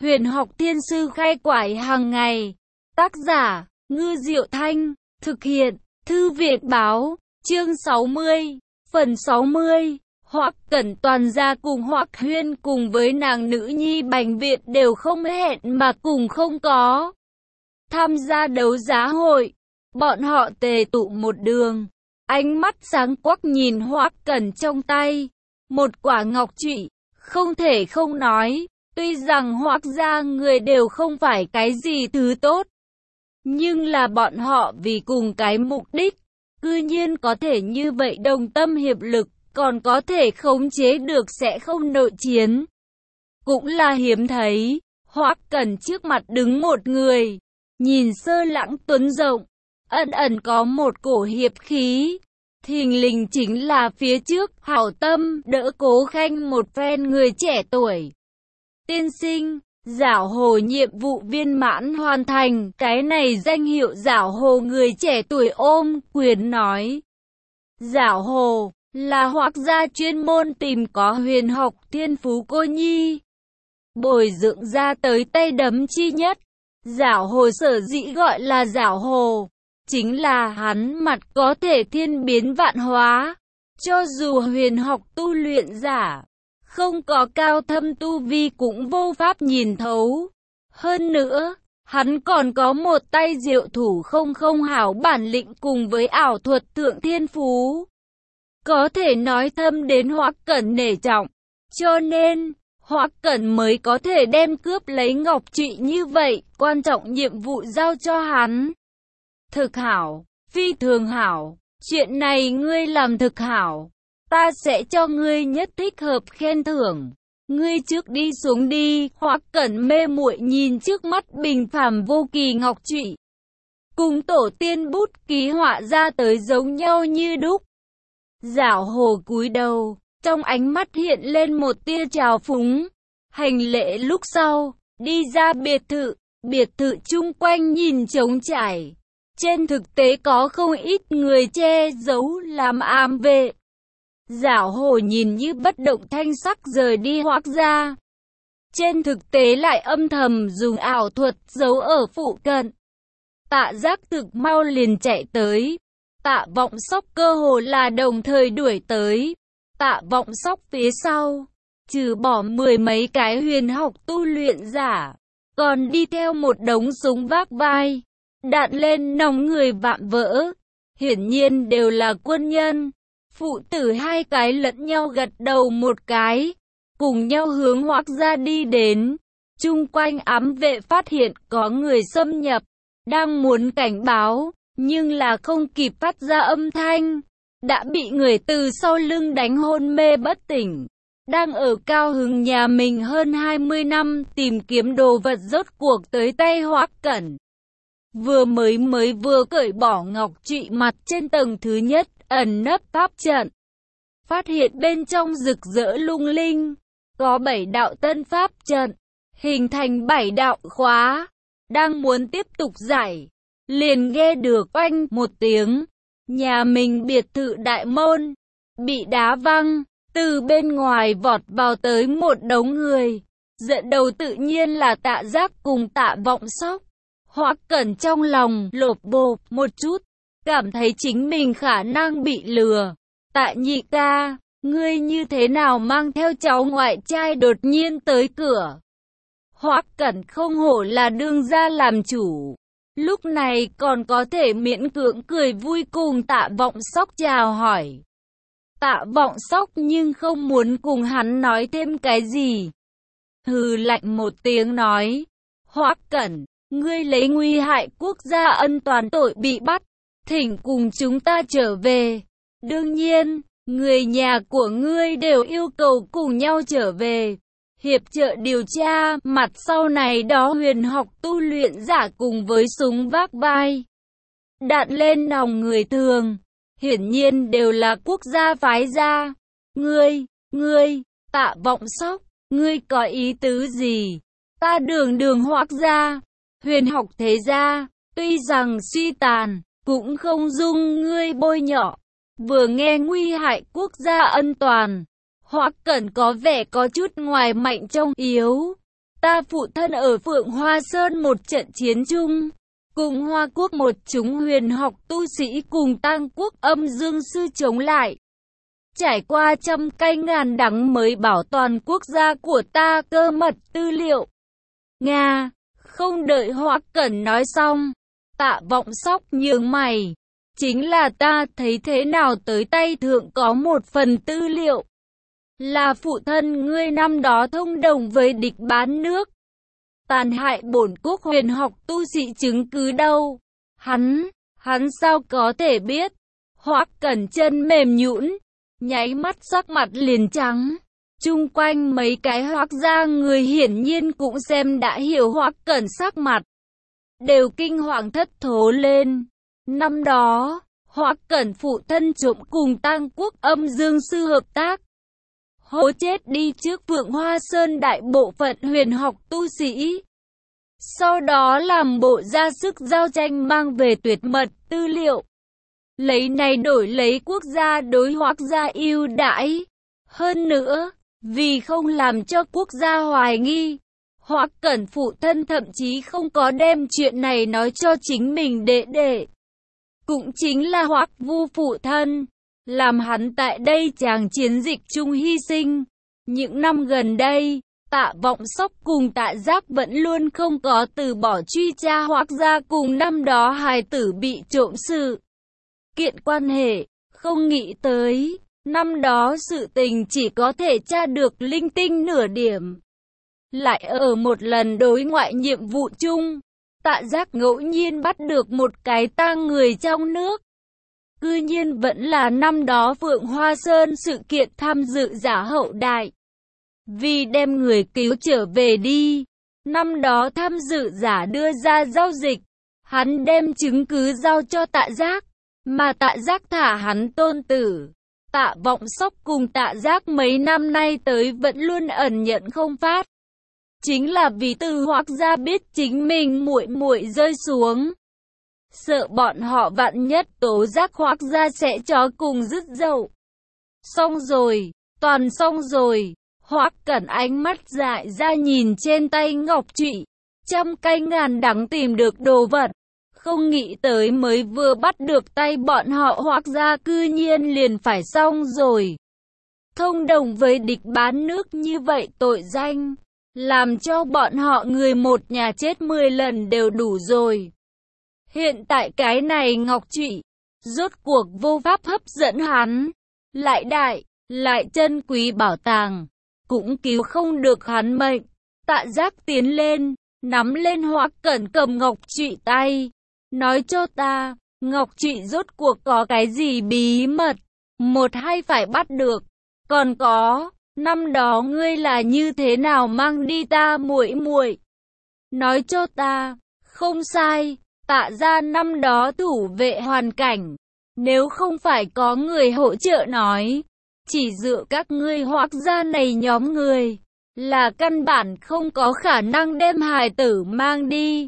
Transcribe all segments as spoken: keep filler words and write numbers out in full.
Huyền học thiên sư khai quải hàng ngày. Tác giả, Ngư Diệu Thanh. Thực hiện, Thư viện báo. Chương sáu mươi. Phần sáu mươi. Hoắc Cẩn toàn gia cùng Hoắc Huyên cùng với nàng nữ nhi Bành Việt đều không hẹn mà cùng không có tham gia đấu giá hội. Bọn họ tề tụ một đường, ánh mắt sáng quắc nhìn Hoắc Cẩn trong tay một quả ngọc trụy. Không thể không nói, tuy rằng Hoắc gia người đều không phải cái gì thứ tốt, nhưng là bọn họ vì cùng cái mục đích, cư nhiên có thể như vậy đồng tâm hiệp lực, còn có thể khống chế được sẽ không nội chiến. Cũng là hiếm thấy. Hoắc Cẩn trước mặt đứng một người, nhìn sơ lãng tuấn rộng, ẩn ẩn có một cổ hiệp khí. Thình lình chính là phía trước hảo tâm đỡ Cố Khanh một phen người trẻ tuổi. Tiên sinh, Giảo Hồ nhiệm vụ viên mãn hoàn thành, cái này danh hiệu Giảo Hồ người trẻ tuổi ôm quyền nói. Giảo Hồ là Hoắc gia chuyên môn tìm có huyền học thiên phú cô nhi, bồi dưỡng ra tới tay đấm chi nhất. Giảo Hồ sở dĩ gọi là Giảo Hồ, chính là hắn mặt có thể thiên biến vạn hóa. Cho dù huyền học tu luyện giả, không có cao thâm tu vi cũng vô pháp nhìn thấu. Hơn nữa, hắn còn có một tay diệu thủ không không hảo bản lĩnh cùng với ảo thuật thượng thiên phú, có thể nói thâm đến Hoắc Cẩn nể trọng. Cho nên, Hoắc Cẩn mới có thể đem cướp lấy ngọc trụy như vậy, quan trọng nhiệm vụ giao cho hắn. Thực hảo, phi thường hảo, chuyện này ngươi làm thực hảo, ta sẽ cho ngươi nhất thích hợp khen thưởng. Ngươi trước đi xuống đi. Hoắc Cẩn mê muội nhìn trước mắt bình phàm vô kỳ ngọc trụy, cùng tổ tiên bút ký họa ra tới giống nhau như đúc. Giảo Hồ cúi đầu, trong ánh mắt hiện lên một tia trào phúng. Hành lễ lúc sau, đi ra biệt thự. Biệt thự chung quanh nhìn trống trải, trên thực tế có không ít người che giấu làm ám vệ. Giảo Hồ nhìn như bất động thanh sắc rời đi Hoắc gia, trên thực tế lại âm thầm dùng ảo thuật giấu ở phụ cận. Tạ Giác thực mau liền chạy tới. Tạ Vọng Sóc cơ hồ là đồng thời đuổi tới. Tạ Vọng Sóc phía sau, trừ bỏ mười mấy cái huyền học tu luyện giả, còn đi theo một đống súng vác vai, đạn lên nòng người vạm vỡ. Hiển nhiên đều là quân nhân. Phụ tử hai cái lẫn nhau gật đầu một cái, cùng nhau hướng Hoắc gia đi đến. Chung quanh ám vệ phát hiện có người xâm nhập, đang muốn cảnh báo, nhưng là không kịp phát ra âm thanh, đã bị người từ sau lưng đánh hôn mê bất tỉnh. Đang ở cao hứng nhà mình hơn hai mươi năm tìm kiếm đồ vật rốt cuộc tới tay Hoắc Cẩn. Vừa mới mới vừa cởi bỏ ngọc trụy mặt trên tầng thứ nhất ẩn nấp pháp trận, phát hiện bên trong rực rỡ lung linh, có bảy đạo tân pháp trận, hình thành bảy đạo khóa. Đang muốn tiếp tục giải, liền nghe được oanh một tiếng, nhà mình biệt thự đại môn bị đá văng, từ bên ngoài vọt vào tới một đống người. Dẫn đầu tự nhiên là Tạ Giác cùng Tạ Vọng Sóc. Hoắc Cẩn trong lòng lột bột một chút, cảm thấy chính mình khả năng bị lừa. Tạ nhị ca, ngươi như thế nào mang theo cháu ngoại trai đột nhiên tới cửa? Hoắc Cẩn không hổ là đương gia làm chủ, lúc này còn có thể miễn cưỡng cười vui cùng Tạ Vọng Sóc chào hỏi. Tạ Vọng Sóc nhưng không muốn cùng hắn nói thêm cái gì. Hừ lạnh một tiếng nói, Hoắc Cẩn, ngươi lấy nguy hại quốc gia ân toàn tội bị bắt, thỉnh cùng chúng ta trở về. Đương nhiên, người nhà của ngươi đều yêu cầu cùng nhau trở về, hiệp trợ điều tra mặt sau này đó huyền học tu luyện giả cùng với súng vác vai, đạn lên nòng người thường, hiển nhiên đều là quốc gia phái ra. Ngươi, ngươi, Tạ Vọng Sóc, ngươi có ý tứ gì? Ta đường đường Hoắc gia, huyền học thế gia, tuy rằng suy tàn, cũng không dung ngươi bôi nhọ. Vừa nghe nguy hại quốc gia ân toàn, Hoắc Cẩn có vẻ có chút ngoài mạnh trong yếu. ta phụ thân ở Phượng Hoa Sơn một trận chiến chung, cùng Hoa Quốc một chúng huyền học tu sĩ cùng Tang Quốc Âm Dương Sư chống lại. Trải qua trăm cay ngàn đắng mới bảo toàn quốc gia của ta cơ mật tư liệu. Nga, không đợi Hoắc Cẩn nói xong, Tạ Vọng Sóc nhướng mày. Chính là ta thấy thế nào tới tay thượng có một phần tư liệu. Là phụ thân ngươi năm đó thông đồng với địch bán nước. Tàn hại bổn quốc huyền học tu sĩ chứng cứ đâu. Hắn, hắn sao có thể biết. Hoắc Cẩn chân mềm nhũn, nháy mắt sắc mặt liền trắng. Chung quanh mấy cái Hoắc gia người hiển nhiên cũng xem đã hiểu Hoắc Cẩn sắc mặt. Đều kinh hoàng thất thố lên. Năm đó, Hoắc Cẩn phụ thân trộm cùng Tang Quốc Âm Dương Sư hợp tác. Hố chết đi trước Phượng Hoa Sơn đại bộ phận huyền học tu sĩ. Sau đó làm bộ ra sức giao tranh mang về tuyệt mật tư liệu. Lấy này đổi lấy quốc gia đối Hoắc gia ưu đãi. Hơn nữa, vì không làm cho quốc gia hoài nghi, Hoắc Cẩn phụ thân thậm chí không có đem chuyện này nói cho chính mình đệ đệ. Cũng chính là Hoắc Vu phụ thân, làm hắn tại đây chàng chiến dịch chung hy sinh. Những năm gần đây, Tạ Vọng Sóc cùng Tạ Giác vẫn luôn không có từ bỏ truy tra Hoắc gia cùng năm đó hài tử bị trộm sự kiện quan hệ, không nghĩ tới, năm đó sự tình chỉ có thể tra được linh tinh nửa điểm. Lại ở một lần đối ngoại nhiệm vụ chung, Tạ Giác ngẫu nhiên bắt được một cái tang người trong nước. Cư nhiên vẫn là năm đó Phượng Hoa Sơn sự kiện tham dự giả hậu đại. Vì đem người cứu trở về đi, năm đó tham dự giả đưa ra giao dịch, hắn đem chứng cứ giao cho Tạ Giác, mà Tạ Giác thả hắn tôn tử. Tạ Vọng Sóc cùng Tạ Giác mấy năm nay tới vẫn luôn ẩn nhận không phát. Chính là vì từ Hoắc gia biết chính mình muội muội rơi xuống. Sợ bọn họ vạn nhất tố giác Hoắc gia sẽ chó cùng rứt dậu. Xong rồi, toàn xong rồi. Hoắc Cẩn ánh mắt dại ra nhìn trên tay ngọc trụy, trăm cay ngàn đắng tìm được đồ vật. Không nghĩ tới mới vừa bắt được tay bọn họ Hoắc gia cư nhiên liền phải xong rồi. Thông đồng với địch bán nước như vậy tội danh, làm cho bọn họ người một nhà chết mười lần đều đủ rồi. Hiện tại cái này ngọc trụy, rốt cuộc vô pháp hấp dẫn hắn, lại đại, lại chân quý bảo tàng, cũng cứu không được hắn mệnh. Tạ Giác tiến lên, nắm lên Hoắc Cẩn cầm ngọc trụy tay, nói cho ta, ngọc trụy rốt cuộc có cái gì bí mật, một hay phải bắt được, còn có, năm đó ngươi là như thế nào mang đi ta muội muội, nói cho ta. Không sai, Tạ gia năm đó thủ vệ hoàn cảnh, nếu không phải có người hỗ trợ nói, chỉ dựa các ngươi Hoắc gia này nhóm người, là căn bản không có khả năng đem hài tử mang đi.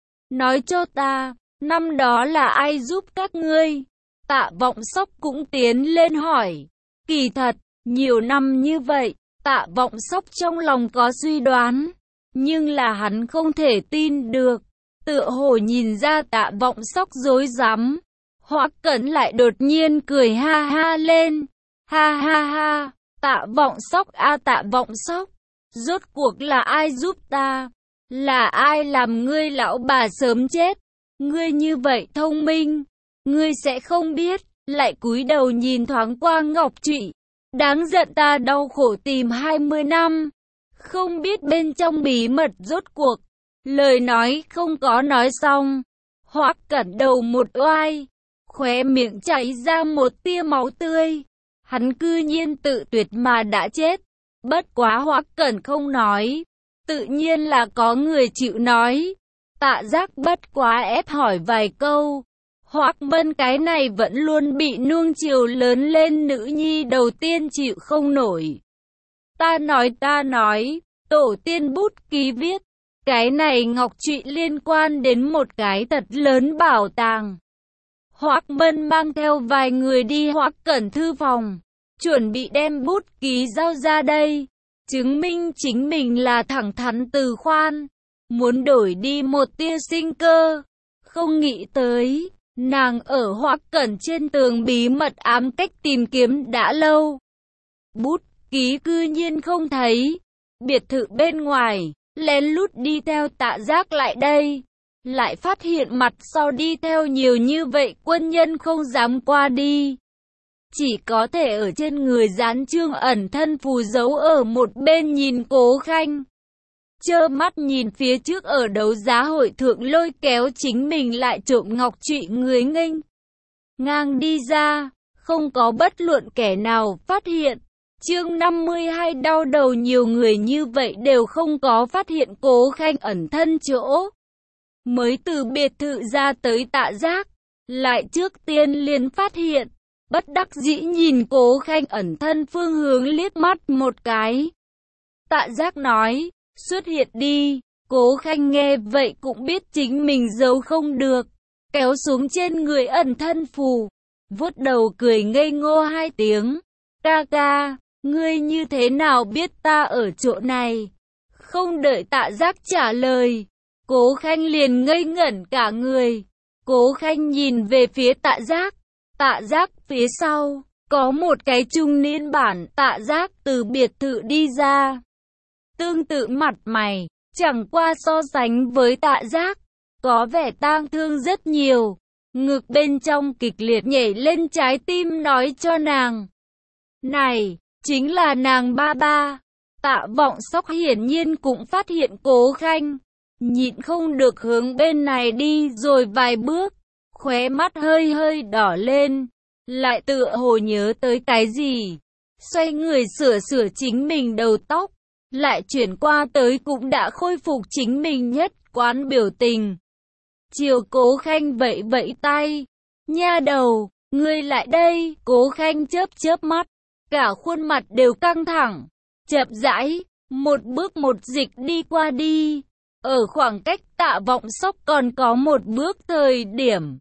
Nói cho ta, năm đó là ai giúp các ngươi? Tạ Vọng Sóc cũng tiến lên hỏi. Kỳ thật, nhiều năm như vậy, Tạ Vọng Sóc trong lòng có suy đoán, nhưng là hắn không thể tin được. Tựa hồ nhìn ra Tạ Vọng Sóc dối rắm, Hoắc Cẩn lại đột nhiên cười ha ha lên. Ha ha ha, Tạ Vọng Sóc a Tạ Vọng Sóc, rốt cuộc là ai giúp ta? Là ai làm ngươi lão bà sớm chết? Ngươi như vậy thông minh, ngươi sẽ không biết. Lại cúi đầu nhìn thoáng qua ngọc trụy, đáng giận ta đau khổ tìm hai mươi năm, không biết bên trong bí mật rốt cuộc. Lời nói không có nói xong, Hoắc Cẩn đầu một oai, khóe miệng chảy ra một tia máu tươi. Hắn cư nhiên tự tuyệt mà đã chết. Bất quá Hoắc Cẩn không nói, tự nhiên là có người chịu nói. Tạ Giác bất quá ép hỏi vài câu. Hoắc Mân cái này vẫn luôn bị nuông chiều lớn lên nữ nhi đầu tiên chịu không nổi. Ta nói ta nói, tổ tiên bút ký viết, cái này ngọc trụy liên quan đến một cái thật lớn bảo tàng. Hoắc Mân mang theo vài người đi Hoắc Cẩn thư phòng, chuẩn bị đem bút ký giao ra đây. chứng minh chính mình là thẳng thắn từ khoan, muốn đổi đi một tia sinh cơ. Không nghĩ tới, nàng ở Hoắc Cẩn trên tường bí mật ám cách tìm kiếm đã lâu. Bút ký cư nhiên không thấy, biệt thự bên ngoài, lén lút đi theo Tạ Giác lại đây. Lại phát hiện mặt sau đi theo nhiều như vậy quân nhân không dám qua đi. Chỉ có thể ở trên người dán chương ẩn thân phù giấu ở một bên nhìn Cố Khanh. Trơ mắt nhìn phía trước ở đấu giá hội thượng lôi kéo chính mình lại trộm ngọc trụy người nghênh ngang đi ra, không có bất luận kẻ nào phát hiện. Chương năm mươi hai đau đầu nhiều người như vậy đều không có phát hiện Cố Khanh ẩn thân chỗ. Mới từ biệt thự ra tới Tạ Giác, lại trước tiên liền phát hiện, bất đắc dĩ nhìn Cố Khanh ẩn thân phương hướng liếc mắt một cái. Tạ Giác nói, xuất hiện đi. Cố Khanh nghe vậy cũng biết chính mình giấu không được, kéo xuống trên người ẩn thân phù, vuốt đầu cười ngây ngô hai tiếng. Ca ca, ngươi như thế nào biết ta ở chỗ này? Không đợi Tạ Giác trả lời, Cố Khanh liền ngây ngẩn cả người. Cố Khanh nhìn về phía Tạ Giác, Tạ Giác phía sau, có một cái trung niên bản Tạ Giác từ biệt thự đi ra. Tương tự mặt mày, chẳng qua so sánh với Tạ Giác, có vẻ tang thương rất nhiều. Ngực bên trong kịch liệt nhảy lên, trái tim nói cho nàng. Này, chính là nàng ba ba. Tạ Vọng Sóc hiển nhiên cũng phát hiện Cố Khanh, nhịn không được hướng bên này đi rồi vài bước, khóe mắt hơi hơi đỏ lên, lại tựa hồ nhớ tới cái gì. Xoay người sửa sửa chính mình đầu tóc, lại chuyển qua tới cũng đã khôi phục chính mình nhất quán biểu tình. Chiều Cố Khanh vẫy vẫy tay, nha đầu, ngươi lại đây. Cố Khanh chớp chớp mắt, cả khuôn mặt đều căng thẳng, chậm rãi, một bước một dịch đi qua đi. Ở khoảng cách Tạ Vọng Sóc còn có một bước thời điểm,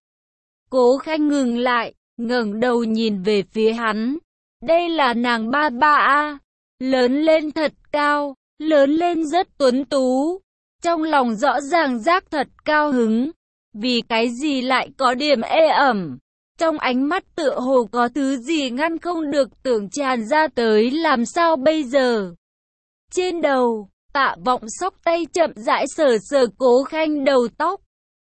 Cố Khanh ngừng lại, ngẩng đầu nhìn về phía hắn. Đây là nàng ba ba a, lớn lên thật cao, lớn lên rất tuấn tú. Trong lòng rõ ràng giác thật cao hứng, vì cái gì lại có điểm ê ẩm. Trong ánh mắt tựa hồ có thứ gì ngăn không được tưởng tràn ra tới, làm sao bây giờ? Trên đầu, Tạ Vọng Sóc tay chậm rãi sờ sờ Cố Khanh đầu tóc,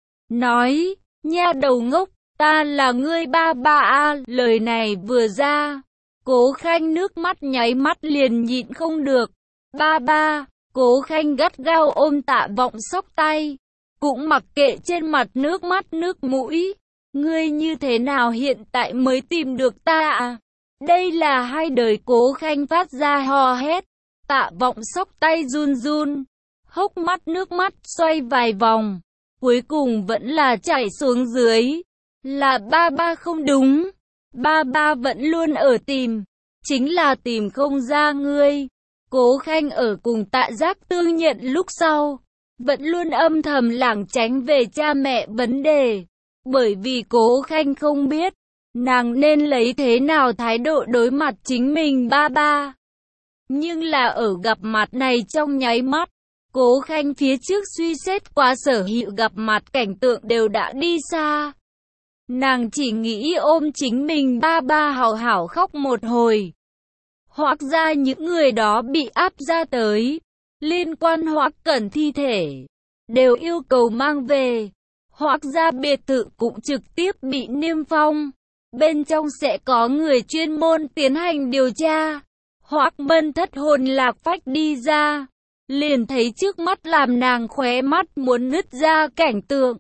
nói, nha đầu ngốc, ta là ngươi ba ba a. Lời này vừa ra, Cố Khanh nước mắt nháy mắt liền nhịn không được. Ba ba. Cố Khanh gắt gao ôm Tạ Vọng Sóc tay, cũng mặc kệ trên mặt nước mắt nước mũi. Ngươi như thế nào hiện tại mới tìm được ta à? Đây là hai đời. Cố Khanh phát ra hò hét. Tạ Vọng Sóc tay run run, hốc mắt nước mắt xoay vài vòng, cuối cùng vẫn là chảy xuống dưới. Là ba ba không đúng, ba ba vẫn luôn ở tìm, chính là tìm không ra ngươi. Cố Khanh ở cùng Tạ Giác tương nhận lúc sau, vẫn luôn âm thầm lảng tránh về cha mẹ vấn đề, bởi vì Cố Khanh không biết nàng nên lấy thế nào thái độ đối mặt chính mình ba ba. Nhưng là ở gặp mặt này trong nháy mắt, Cố Khanh phía trước suy xét qua sở hữu gặp mặt cảnh tượng đều đã đi xa. Nàng chỉ nghĩ ôm chính mình ba ba hào hảo khóc một hồi. Hoắc ra những người đó bị áp ra tới, liên quan Hoắc Cẩn thi thể, đều yêu cầu mang về. Hoắc ra biệt thự cũng trực tiếp bị niêm phong, bên trong sẽ có người chuyên môn tiến hành điều tra. Hoắc Mân thất hồn lạc phách đi ra, liền thấy trước mắt làm nàng khóe mắt muốn nứt ra cảnh tượng.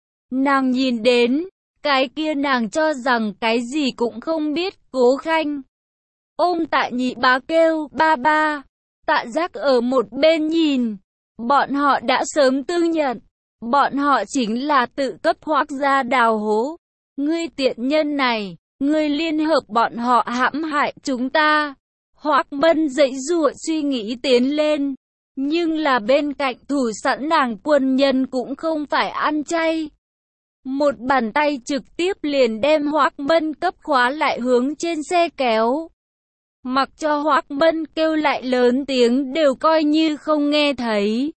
Nàng nhìn đến, cái kia nàng cho rằng cái gì cũng không biết Cố Khanh. Ôm Tạ nhị bá kêu ba ba. Tạ Giác ở một bên nhìn, bọn họ đã sớm tương nhận, bọn họ chính là tự cấp Hoắc gia đào hố. Ngươi tiện nhân này, ngươi liên hợp bọn họ hãm hại chúng ta. Hoắc Mân dãy dụa suy nghĩ tiến lên, nhưng là bên cạnh thủ sẵn nàng quân nhân cũng không phải ăn chay. Một bàn tay trực tiếp liền đem Hoắc Mân cấp khóa lại hướng trên xe kéo. mặc cho Hoắc Bân kêu lại lớn tiếng đều coi như không nghe thấy.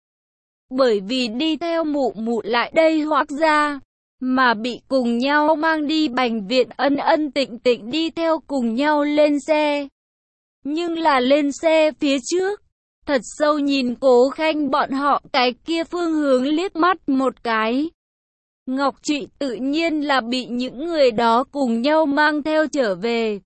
Bởi vì đi theo mụ mụ lại đây Hoắc gia, mà bị cùng nhau mang đi bệnh viện, Ân Ân Tịnh Tịnh đi theo cùng nhau lên xe. Nhưng là lên xe phía trước, thật sâu nhìn Cố Khanh bọn họ cái kia phương hướng liếc mắt một cái. Ngọc Trụy tự nhiên là bị những người đó cùng nhau mang theo trở về.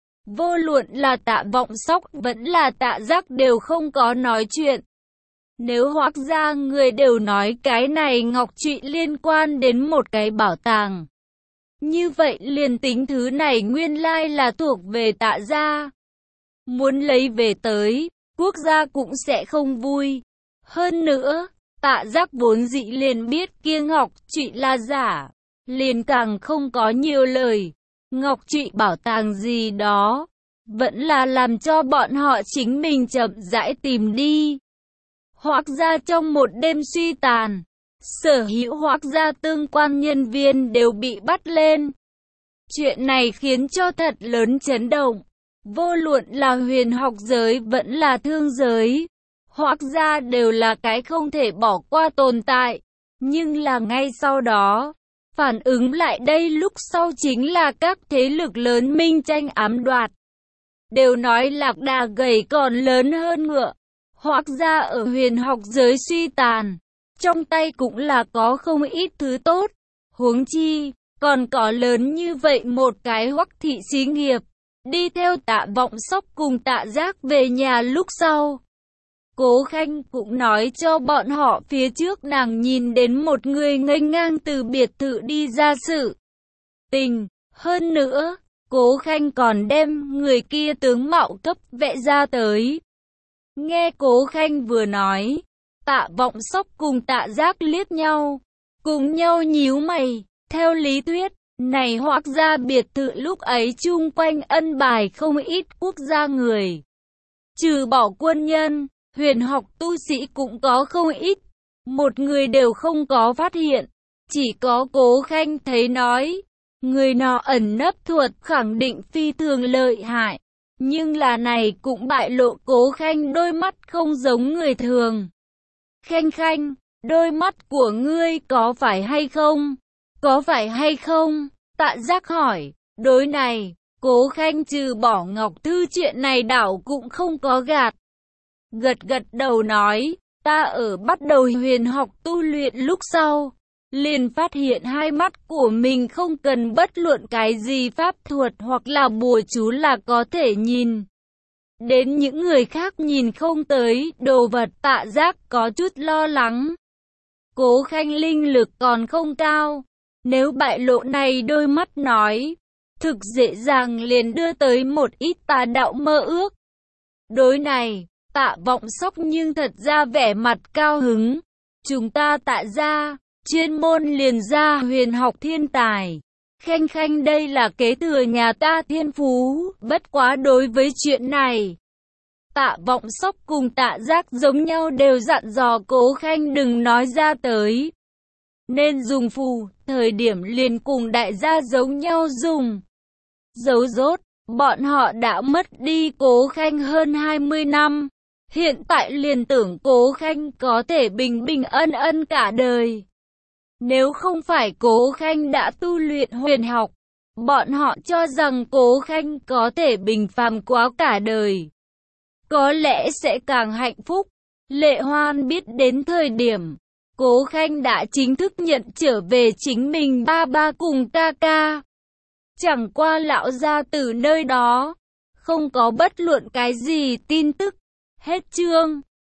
Vô luận là Tạ Vọng Sóc vẫn là Tạ Giác đều không có nói chuyện. Nếu Hoắc gia người đều nói cái này Ngọc Trụy liên quan đến một cái bảo tàng, như vậy liền tính thứ này nguyên lai là thuộc về Tạ gia. Muốn lấy về tới, quốc gia cũng sẽ không vui. Hơn nữa, Tạ Giác vốn dĩ liền biết kia Ngọc Trụy là giả, liền càng không có nhiều lời. Ngọc Trụy bảo tàng gì đó, vẫn là làm cho bọn họ chính mình chậm rãi tìm đi. Hoắc gia trong một đêm suy tàn, sở hữu Hoắc gia tương quan nhân viên đều bị bắt lên. Chuyện này khiến cho thật lớn chấn động. Vô luận là huyền học giới vẫn là thương giới, Hoắc gia đều là cái không thể bỏ qua tồn tại. Nhưng là ngay sau đó, phản ứng lại đây lúc sau chính là các thế lực lớn minh tranh ám đoạt. Đều nói lạc đà gầy còn lớn hơn ngựa. Hoắc gia ở huyền học giới suy tàn, trong tay cũng là có không ít thứ tốt. Huống chi, còn có lớn như vậy một cái Hoắc thị xí nghiệp. Đi theo Tạ Vọng Sóc cùng Tạ Giác về nhà lúc sau, Cố Khanh cũng nói cho bọn họ phía trước nàng nhìn đến một người nghênh ngang từ biệt thự đi ra sự tình. Hơn nữa, Cố Khanh còn đem người kia tướng mạo cấp vẽ ra tới. Nghe Cố Khanh vừa nói, Tạ Vọng Sóc cùng Tạ Giác liếc nhau, cùng nhau nhíu mày. Theo lý thuyết, này Hoắc gia biệt thự lúc ấy chung quanh ân bài không ít quốc gia người. Trừ bỏ quân nhân, huyền học tu sĩ cũng có không ít. Một người đều không có phát hiện. Chỉ có Cố Khanh thấy nói, người nọ ẩn nấp thuật khẳng định phi thường lợi hại. Nhưng là này cũng bại lộ Cố Khanh đôi mắt không giống người thường. Khanh Khanh, đôi mắt của ngươi có phải hay không? Có phải hay không? Tạ Giác hỏi. Đối này, Cố Khanh trừ bỏ Ngọc Thư chuyện này đảo cũng không có gạt. Gật gật đầu nói, ta ở bắt đầu huyền học tu luyện lúc sau, liền phát hiện hai mắt của mình không cần bất luận cái gì pháp thuật hoặc là bùa chú là có thể nhìn đến những người khác nhìn không tới đồ vật. Tạ Giác có chút lo lắng. Cố Khanh linh lực còn không cao, nếu bại lộ này đôi mắt nói, thực dễ dàng liền đưa tới một ít tà đạo mơ ước. Đối này, Tạ Vọng Sóc nhưng thật ra vẻ mặt cao hứng. Chúng ta Tạ gia, chuyên môn liền ra huyền học thiên tài. Khanh Khanh đây là kế thừa nhà ta thiên phú, bất quá đối với chuyện này. Tạ Vọng Sóc cùng Tạ Giác giống nhau đều dặn dò Cố Khanh đừng nói ra tới. Nên dùng phù, thời điểm liền cùng đại gia giống nhau dùng. Giấu rốt, bọn họ đã mất đi Cố Khanh hơn hai mươi năm. Hiện tại liền tưởng Cố Khanh có thể bình bình ân ân cả đời. Nếu không phải Cố Khanh đã tu luyện huyền học, bọn họ cho rằng Cố Khanh có thể bình phàm quá cả đời. Có lẽ sẽ càng hạnh phúc. Lệ Hoan biết đến thời điểm, Cố Khanh đã chính thức nhận trở về chính mình ba ba cùng ca ca. Chẳng qua lão gia từ nơi đó, không có bất luận cái gì tin tức. Hết chương.